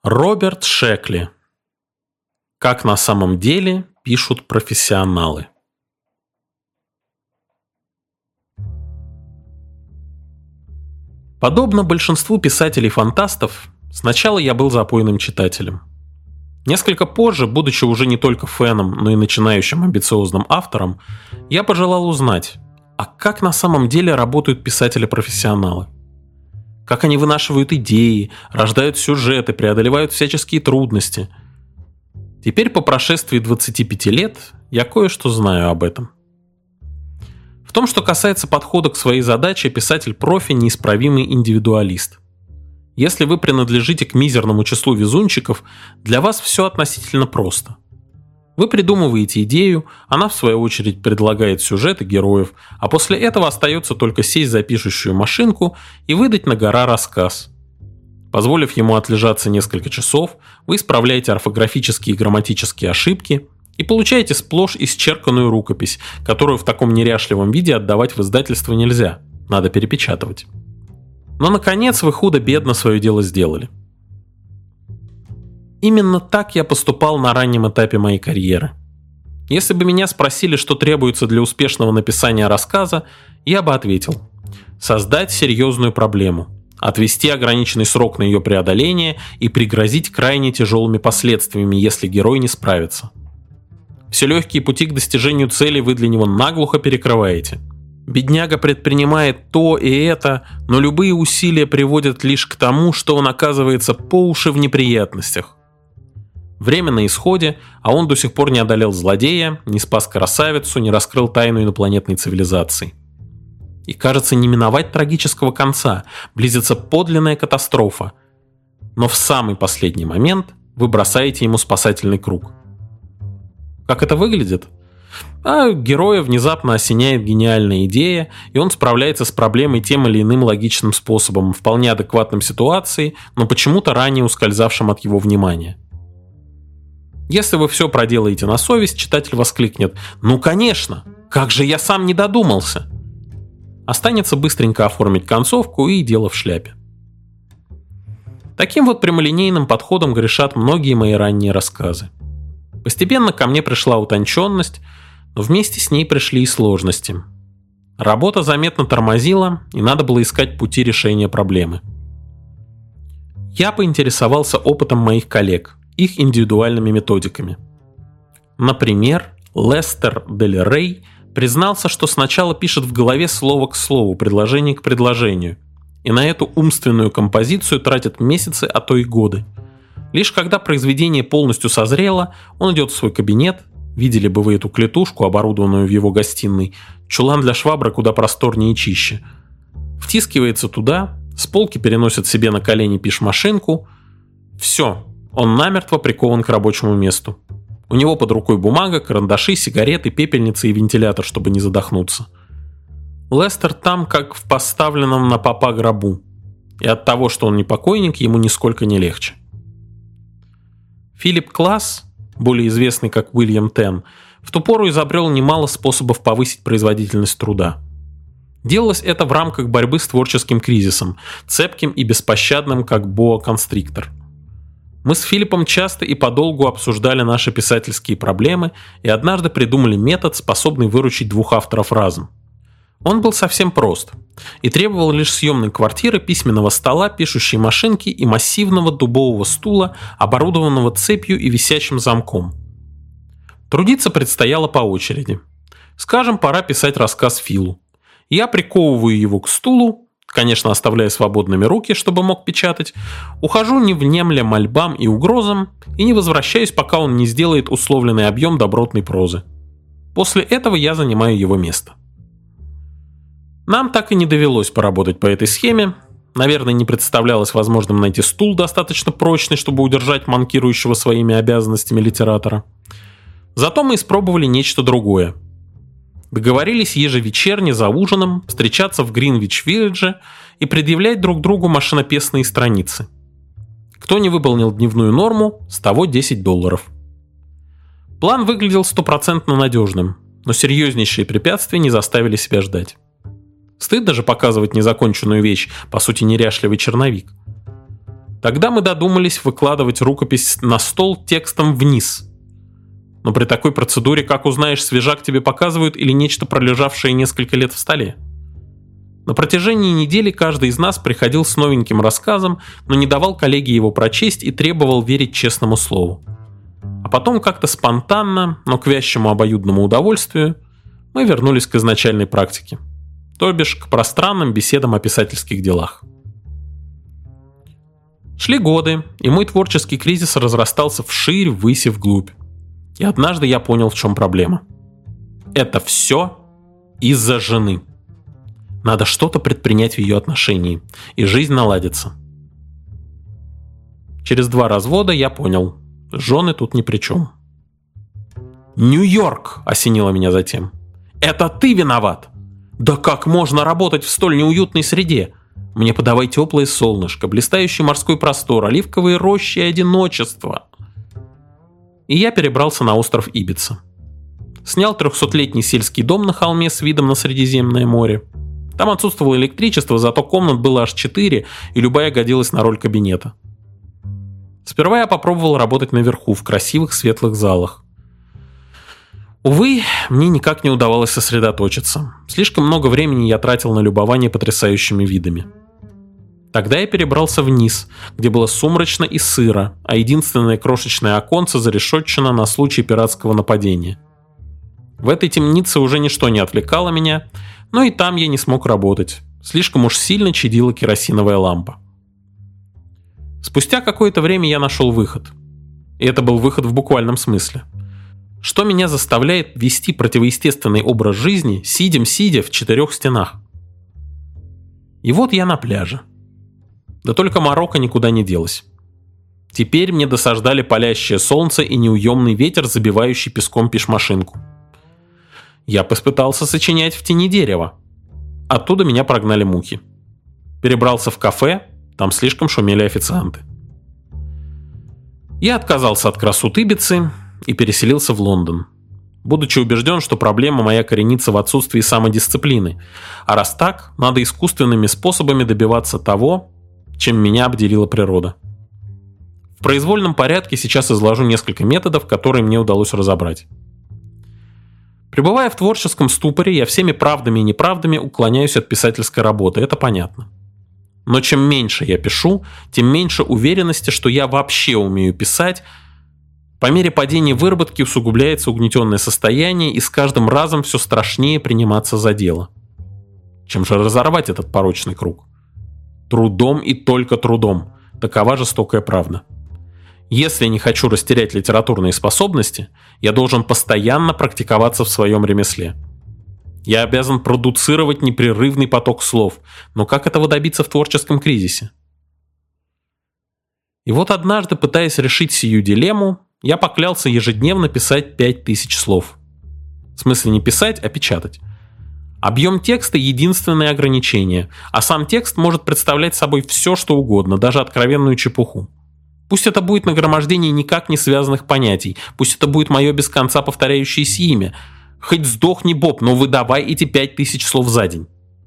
Роберт Шекли. Как на самом деле пишут профессионалы. Подобно большинству писателей-фантастов, сначала я был запойным читателем. Несколько позже, будучи уже не только фэном, но и начинающим амбициозным автором, я пожелал узнать, а как на самом деле работают писатели-профессионалы? Как они вынашивают идеи, рождают сюжеты, преодолевают всяческие трудности. Теперь, по прошествии 25 лет, я кое-что знаю об этом. В том, что касается подхода к своей задаче, писатель-профи – неисправимый индивидуалист. Если вы принадлежите к мизерному числу везунчиков, для вас все относительно просто. Вы придумываете идею, она в свою очередь предлагает сюжет и героев, а после этого остается только сесть за пишущую машинку и выдать на гора рассказ. Позволив ему отлежаться несколько часов, вы исправляете орфографические и грамматические ошибки и получаете сплошь исчерканную рукопись, которую в таком неряшливом виде отдавать в издательство нельзя, надо перепечатывать. Но, наконец, вы худо-бедно свое дело сделали. Именно так я поступал на раннем этапе моей карьеры. Если бы меня спросили, что требуется для успешного написания рассказа, я бы ответил: создать серьезную проблему, отвести ограниченный срок на ее преодоление и пригрозить крайне тяжелыми последствиями, если герой не справится. Все легкие пути к достижению цели вы для него наглухо перекрываете. Бедняга предпринимает то и это, но любые усилия приводят лишь к тому, что он оказывается по уши в неприятностях. Время на исходе, а он до сих пор не одолел злодея, не спас красавицу, не раскрыл тайну инопланетной цивилизации. И кажется, не миновать трагического конца, близится подлинная катастрофа. Но в самый последний момент вы бросаете ему спасательный круг. Как это выглядит? Героя внезапно осеняет гениальная идея, и он справляется с проблемой тем или иным логичным способом, вполне адекватным ситуации, но почему-то ранее ускользавшим от его внимания. Если вы все проделаете на совесть, читатель воскликнет: «Ну конечно! Как же я сам не додумался!» Останется быстренько оформить концовку, и дело в шляпе. Таким вот прямолинейным подходом грешат многие мои ранние рассказы. Постепенно ко мне пришла утонченность, но вместе с ней пришли и сложности. Работа заметно тормозила, и надо было искать пути решения проблемы. Я поинтересовался опытом моих коллег, их индивидуальными методиками. Например, Лестер Дель Рей признался, что сначала пишет в голове слово к слову, предложение к предложению, и на эту умственную композицию тратит месяцы, а то и годы. Лишь когда произведение полностью созрело, он идет в свой кабинет, видели бы вы эту клетушку, оборудованную в его гостиной, чулан для швабры куда просторнее и чище, втискивается туда, с полки переносит себе на колени пиш-машинку, все, он намертво прикован к рабочему месту. У него под рукой бумага, карандаши, сигареты, пепельница и вентилятор, чтобы не задохнуться. Лестер там, как в поставленном на попа гробу, и от того, что он не покойник, ему нисколько не легче. Филипп Класс, более известный как Уильям Тен, в ту пору изобрел немало способов повысить производительность труда. Делалось это в рамках борьбы с творческим кризисом, цепким и беспощадным, как боа-констриктор. Мы с Филиппом часто и подолгу обсуждали наши писательские проблемы и однажды придумали метод, способный выручить двух авторов разом. Он был совсем прост и требовал лишь съемной квартиры, письменного стола, пишущей машинки и массивного дубового стула, оборудованного цепью и висячим замком. Трудиться предстояло по очереди. Скажем, пора писать рассказ Филу. Я приковываю его к стулу, конечно, оставляя свободными руки, чтобы мог печатать, ухожу, не внемля мольбам и угрозам, и не возвращаюсь, пока он не сделает условленный объем добротной прозы. После этого я занимаю его место. Нам так и не довелось поработать по этой схеме. Наверное, не представлялось возможным найти стул достаточно прочный, чтобы удержать манкирующего своими обязанностями литератора. Зато мы испробовали нечто другое. Договорились ежевечерне за ужином встречаться в Гринвич-Виллидже и предъявлять друг другу машинописные страницы. Кто не выполнил дневную норму, с того $10. План выглядел стопроцентно надежным, но серьезнейшие препятствия не заставили себя ждать. Стыдно же показывать незаконченную вещь, по сути неряшливый черновик. Тогда мы додумались выкладывать рукопись на стол текстом вниз. Но при такой процедуре, как узнаешь, свежак тебе показывают или нечто, пролежавшее несколько лет в столе? На протяжении недели каждый из нас приходил с новеньким рассказом, но не давал коллеге его прочесть и требовал верить честному слову. А потом как-то спонтанно, но к вящему обоюдному удовольствию, мы вернулись к изначальной практике, то бишь к пространным беседам о писательских делах. Шли годы, и мой творческий кризис разрастался вширь, ввысь и вглубь. И однажды я понял, в чем проблема. Это все из-за жены. Надо что-то предпринять в ее отношении, и жизнь наладится. Через 2 развода я понял, жены тут ни при чем. «Нью-Йорк!» – осенило меня затем. «Это ты виноват! Да как можно работать в столь неуютной среде? Мне подавай теплое солнышко, блистающий морской простор, оливковые рощи и одиночество!» И я перебрался на остров Ибица. Снял 300-летний сельский дом на холме с видом на Средиземное море. Там отсутствовало электричество, зато комнат было аж 4, и любая годилась на роль кабинета. Сперва я попробовал работать наверху, в красивых светлых залах. Увы, мне никак не удавалось сосредоточиться. Слишком много времени я тратил на любование потрясающими видами. Тогда я перебрался вниз, где было сумрачно и сыро, а единственное крошечное оконце зарешетчено на случай пиратского нападения. В этой темнице уже ничто не отвлекало меня, но и там я не смог работать. Слишком уж сильно чадила керосиновая лампа. Спустя какое-то время я нашел выход. И это был выход в буквальном смысле. Что меня заставляет вести противоестественный образ жизни, сидя в 4 стенах? И вот я на пляже. Да только Марокко никуда не делось. Теперь мне досаждали палящее солнце и неуемный ветер, забивающий песком пешмашинку. Я попытался сочинять в тени дерева. Оттуда меня прогнали мухи. Перебрался в кафе, там слишком шумели официанты. Я отказался от красот Ибицы и переселился в Лондон, будучи убежден, что проблема моя коренится в отсутствии самодисциплины, а раз так, надо искусственными способами добиваться того, чем меня обделила природа. В произвольном порядке сейчас изложу несколько методов, которые мне удалось разобрать. Пребывая в творческом ступоре, я всеми правдами и неправдами уклоняюсь от писательской работы, это понятно. Но чем меньше я пишу, тем меньше уверенности, что я вообще умею писать. По мере падения выработки усугубляется угнетенное состояние, и с каждым разом все страшнее приниматься за дело. Чем же разорвать этот порочный круг? Трудом и только трудом. Такова жестокая правда. Если не хочу растерять литературные способности, я должен постоянно практиковаться в своем ремесле. Я обязан продуцировать непрерывный поток слов, но как этого добиться в творческом кризисе? И вот однажды, пытаясь решить сию дилемму, я поклялся ежедневно писать 5000 слов. В смысле не писать, а печатать. Объем текста – единственное ограничение, а сам текст может представлять собой все, что угодно, даже откровенную чепуху. Пусть это будет нагромождение никак не связанных понятий, пусть это будет мое без конца повторяющееся имя. Хоть сдохни, Боб, но выдавай эти 5000 слов за день.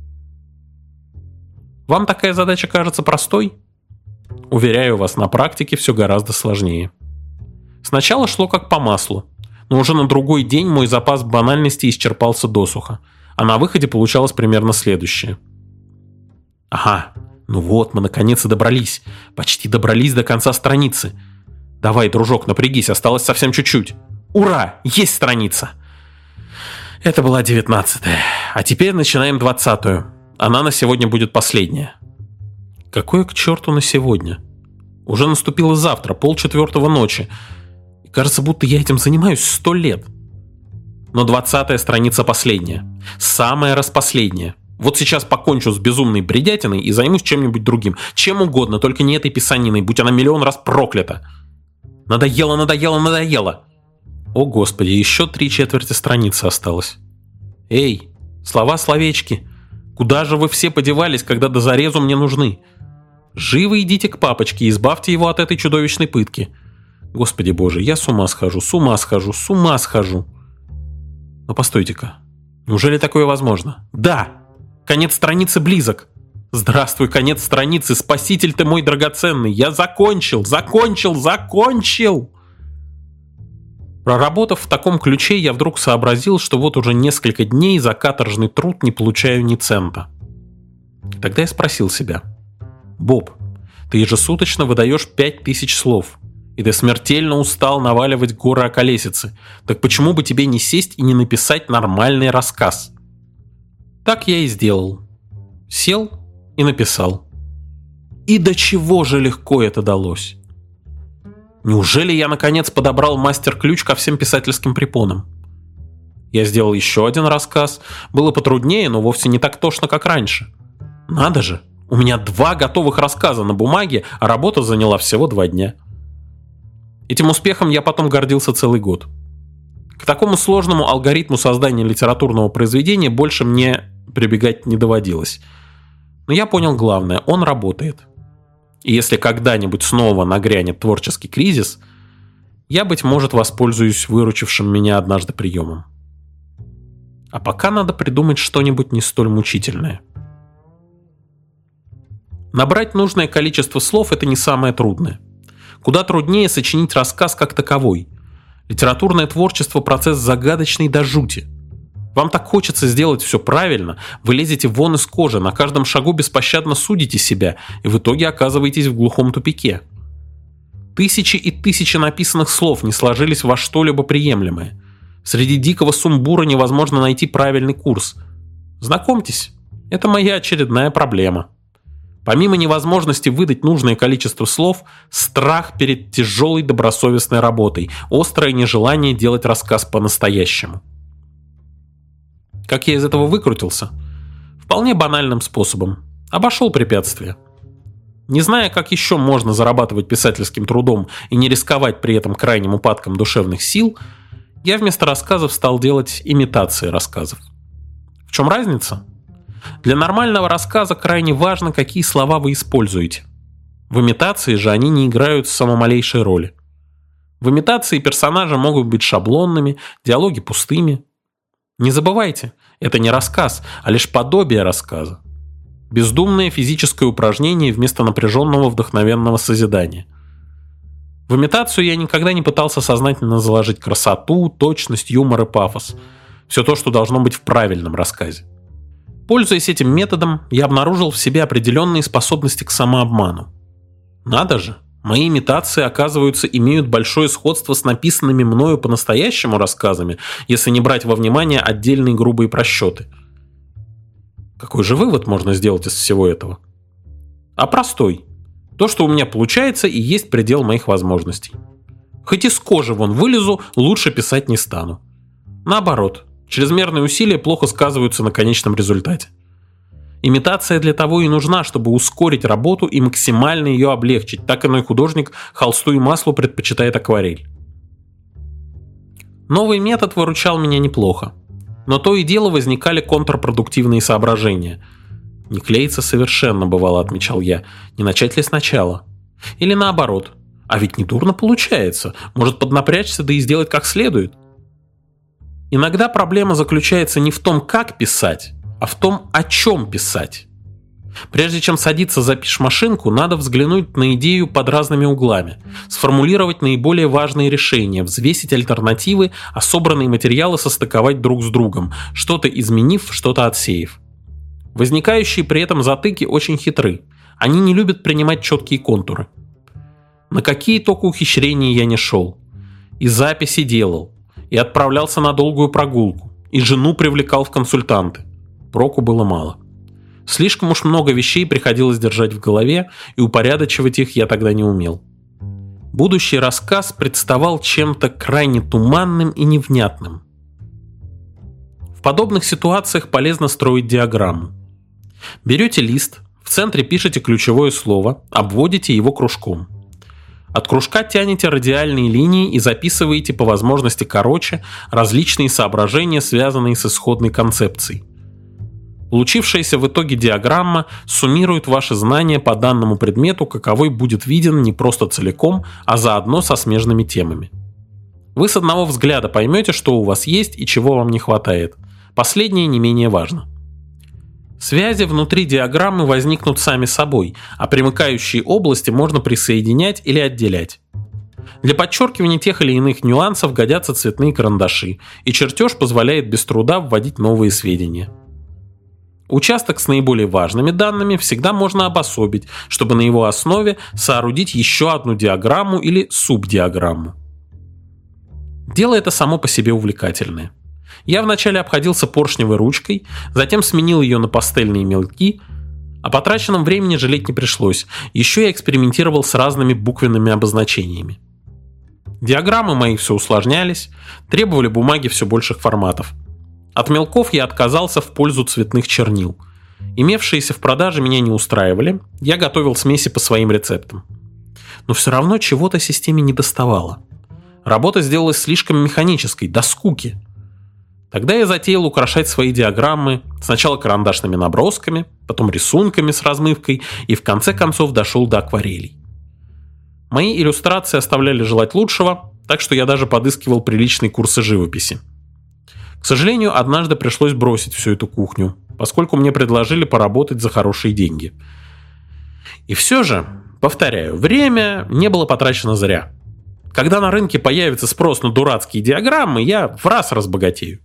Вам такая задача кажется простой? Уверяю вас, на практике все гораздо сложнее. Сначала шло как по маслу, но уже на другой день мой запас банальности исчерпался досуха, а на выходе получалось примерно следующее. Ага, ну вот, мы наконец и добрались. Почти добрались до конца страницы. Давай, дружок, напрягись, осталось совсем чуть-чуть. Ура, есть страница! Это была 19-я, а теперь начинаем 20-ю. Она на сегодня будет последняя. Какое к черту на сегодня? Уже наступило завтра, 3:30 ночи. И кажется, будто я этим занимаюсь 100 лет. Но 20-я страница последняя. Самая распоследняя. Вот сейчас покончу с безумной бредятиной и займусь чем-нибудь другим. Чем угодно, только не этой писаниной, будь она миллион раз проклята. Надоело. О господи, еще 3/4 страницы осталось. Эй, слова-словечки, куда же вы все подевались, когда до зарезу мне нужны? Живо идите к папочке и избавьте его от этой чудовищной пытки. Господи боже, я с ума схожу. Но постойте-ка, неужели такое возможно? Да, конец страницы близок. Здравствуй, конец страницы, спаситель ты мой драгоценный. Я закончил. Проработав в таком ключе, я вдруг сообразил, что вот уже несколько дней за каторжный труд не получаю ни цента. Тогда я спросил себя: Боб, ты ежесуточно выдаешь 5000 слов, и ты смертельно устал наваливать горы околесицы. Так почему бы тебе не сесть и не написать нормальный рассказ? Так я и сделал. Сел и написал. И до чего же легко это далось? Неужели я наконец подобрал мастер-ключ ко всем писательским препонам? Я сделал еще один рассказ. Было потруднее, но вовсе не так тошно, как раньше. Надо же, у меня 2 готовых рассказа на бумаге, а работа заняла всего 2 дня. Этим успехом я потом гордился целый год. К такому сложному алгоритму создания литературного произведения больше мне прибегать не доводилось. Но я понял главное – он работает. И если когда-нибудь снова нагрянет творческий кризис, я, быть может, воспользуюсь выручившим меня однажды приемом. А пока надо придумать что-нибудь не столь мучительное. Набрать нужное количество слов – это не самое трудное. Куда труднее сочинить рассказ как таковой. Литературное творчество – процесс загадочный до жути. Вам так хочется сделать все правильно, вы лезете вон из кожи, на каждом шагу беспощадно судите себя, и в итоге оказываетесь в глухом тупике. Тысячи и тысячи написанных слов не сложились во что-либо приемлемое. Среди дикого сумбура невозможно найти правильный курс. Знакомьтесь, это моя очередная проблема. Помимо невозможности выдать нужное количество слов, страх перед тяжелой добросовестной работой, острое нежелание делать рассказ по-настоящему. Как я из этого выкрутился? Вполне банальным способом. Обошел препятствия. Не зная, как еще можно зарабатывать писательским трудом и не рисковать при этом крайним упадком душевных сил, я вместо рассказов стал делать имитации рассказов. В чем разница? Для нормального рассказа крайне важно, какие слова вы используете. В имитации же они не играют самой малейшей роли. В имитации персонажи могут быть шаблонными, диалоги пустыми. Не забывайте, это не рассказ, а лишь подобие рассказа. Бездумное физическое упражнение вместо напряженного вдохновенного созидания. В имитацию я никогда не пытался сознательно заложить красоту, точность, юмор и пафос. Все то, что должно быть в правильном рассказе. Пользуясь этим методом, я обнаружил в себе определенные способности к самообману. Надо же, мои имитации, оказывается, имеют большое сходство с написанными мною по-настоящему рассказами, если не брать во внимание отдельные грубые просчеты. Какой же вывод можно сделать из всего этого? А простой. То, что у меня получается, и есть предел моих возможностей. Хоть из кожи вон вылезу, лучше писать не стану. Наоборот, чрезмерные усилия плохо сказываются на конечном результате. Имитация для того и нужна, чтобы ускорить работу и максимально ее облегчить. Так иной художник холсту и маслу предпочитает акварель. Новый метод выручал меня неплохо. Но то и дело возникали контрпродуктивные соображения. Не клеится совершенно, бывало, отмечал я. Не начать ли сначала? Или наоборот. А ведь недурно получается. Может поднапрячься, да и сделать как следует. Иногда проблема заключается не в том, как писать, а в том, о чем писать. Прежде чем садиться за пишмашинку, надо взглянуть на идею под разными углами, сформулировать наиболее важные решения, взвесить альтернативы, а собранные материалы состыковать друг с другом, что-то изменив, что-то отсеяв. Возникающие при этом затыки очень хитры. Они не любят принимать четкие контуры. На какие только ухищрения я не шел. И записи делал, и отправлялся на долгую прогулку, и жену привлекал в консультанты. Проку было мало. Слишком уж много вещей приходилось держать в голове, и упорядочивать их я тогда не умел. Будущий рассказ представал чем-то крайне туманным и невнятным. В подобных ситуациях полезно строить диаграмму. Берете лист, в центре пишете ключевое слово, обводите его кружком. От кружка тянете радиальные линии и записываете по возможности короче различные соображения, связанные с исходной концепцией. Получившаяся в итоге диаграмма суммирует ваши знания по данному предмету, каковой будет виден не просто целиком, а заодно со смежными темами. Вы с одного взгляда поймете, что у вас есть и чего вам не хватает. Последнее не менее важно. Связи внутри диаграммы возникнут сами собой, а примыкающие области можно присоединять или отделять. Для подчеркивания тех или иных нюансов годятся цветные карандаши, и чертеж позволяет без труда вводить новые сведения. Участок с наиболее важными данными всегда можно обособить, чтобы на его основе соорудить еще одну диаграмму или субдиаграмму. Дело это само по себе увлекательное. Я вначале обходился поршневой ручкой, затем сменил ее на пастельные мелки, о потраченном времени жалеть не пришлось, еще я экспериментировал с разными буквенными обозначениями. Диаграммы мои все усложнялись, требовали бумаги все больших форматов. От мелков я отказался в пользу цветных чернил. Имевшиеся в продаже меня не устраивали, я готовил смеси по своим рецептам. Но все равно чего-то системе недоставало. Работа сделалась слишком механической, до скуки. Тогда я затеял украшать свои диаграммы сначала карандашными набросками, потом рисунками с размывкой и в конце концов дошел до акварелей. Мои иллюстрации оставляли желать лучшего, так что я даже подыскивал приличные курсы живописи. К сожалению, однажды пришлось бросить всю эту кухню, поскольку мне предложили поработать за хорошие деньги. И все же, повторяю, время не было потрачено зря. Когда на рынке появится спрос на дурацкие диаграммы, я в раз разбогатею.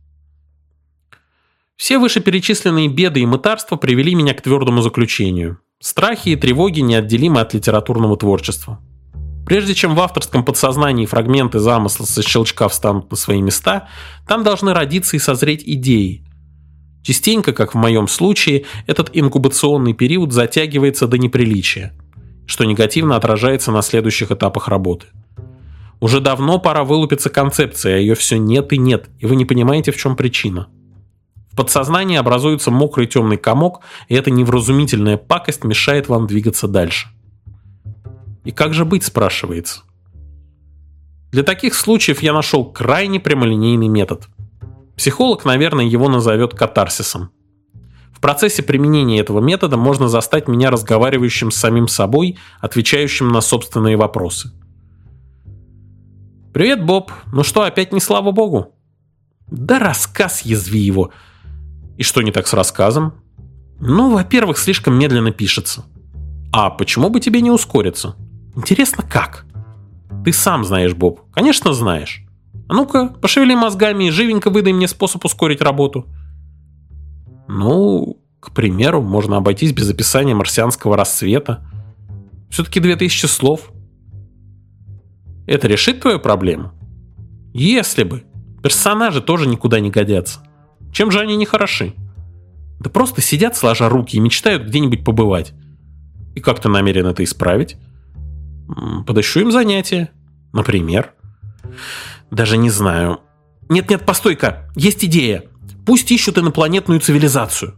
Все вышеперечисленные беды и мытарства привели меня к твердому заключению. Страхи и тревоги неотделимы от литературного творчества. Прежде чем в авторском подсознании фрагменты замысла со щелчка встанут на свои места, там должны родиться и созреть идеи. Частенько, как в моем случае, этот инкубационный период затягивается до неприличия, что негативно отражается на следующих этапах работы. Уже давно пора вылупиться концепция, а ее все нет и нет, и вы не понимаете, в чем причина. В подсознании образуется мокрый темный комок, и эта невразумительная пакость мешает вам двигаться дальше. И как же быть, спрашивается? Для таких случаев я нашел крайне прямолинейный метод. Психолог, наверное, его назовет катарсисом. В процессе применения этого метода можно застать меня разговаривающим с самим собой, отвечающим на собственные вопросы. «Привет, Боб. Ну что, опять не слава богу?» «Да рассказ, язви его». «И что не так с рассказом?» «Ну, во-первых, слишком медленно пишется». «А почему бы тебе не ускориться?» «Интересно, как?» «Ты сам знаешь, Боб. Конечно, знаешь. А ну-ка, пошевели мозгами и живенько выдай мне способ ускорить работу». «Ну, к примеру, можно обойтись без описания марсианского рассвета. Все-таки 2000 слов». «Это решит твою проблему?» «Если бы. Персонажи тоже никуда не годятся. Чем же они не хороши?» «Да просто сидят сложа руки и мечтают где-нибудь побывать». «И как ты намерен это исправить?» «Подыщу им занятия. Например?» «Даже не знаю». «Нет-нет, постой-ка, есть идея. Пусть ищут инопланетную цивилизацию».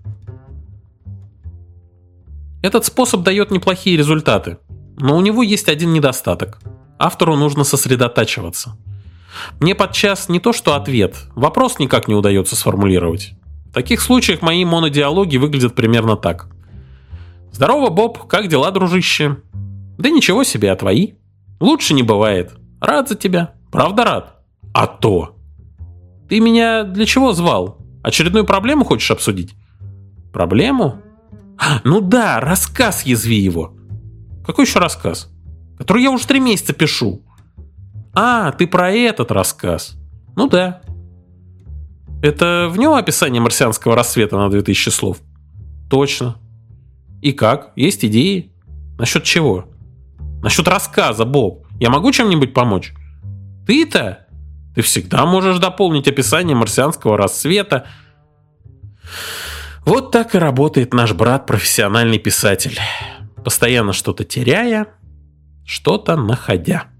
Этот способ дает неплохие результаты, но у него есть один недостаток. Автору нужно сосредотачиваться. Мне подчас не то что ответ, вопрос никак не удается сформулировать. В таких случаях мои монодиалоги выглядят примерно так. «Здорово, Боб, как дела, дружище?» «Да ничего себе, а твои?» «Лучше не бывает. Рад за тебя. Правда рад?» «А то!» «Ты меня для чего звал? Очередную проблему хочешь обсудить?» «Проблему?» «Ну да, рассказ, язви его». «Какой еще рассказ?» «Который я уже 3 месяца пишу». «А, ты про этот рассказ?» «Ну да». «Это в нем описание марсианского рассвета на 2000 слов?» «Точно». «И как? Есть идеи?» «Насчет чего?» «Насчет рассказа, Боб. Я могу чем-нибудь помочь?» «Ты-то? Ты всегда можешь дополнить описание марсианского рассвета». Вот так и работает наш брат, профессиональный писатель. Постоянно что-то теряя, что-то находя.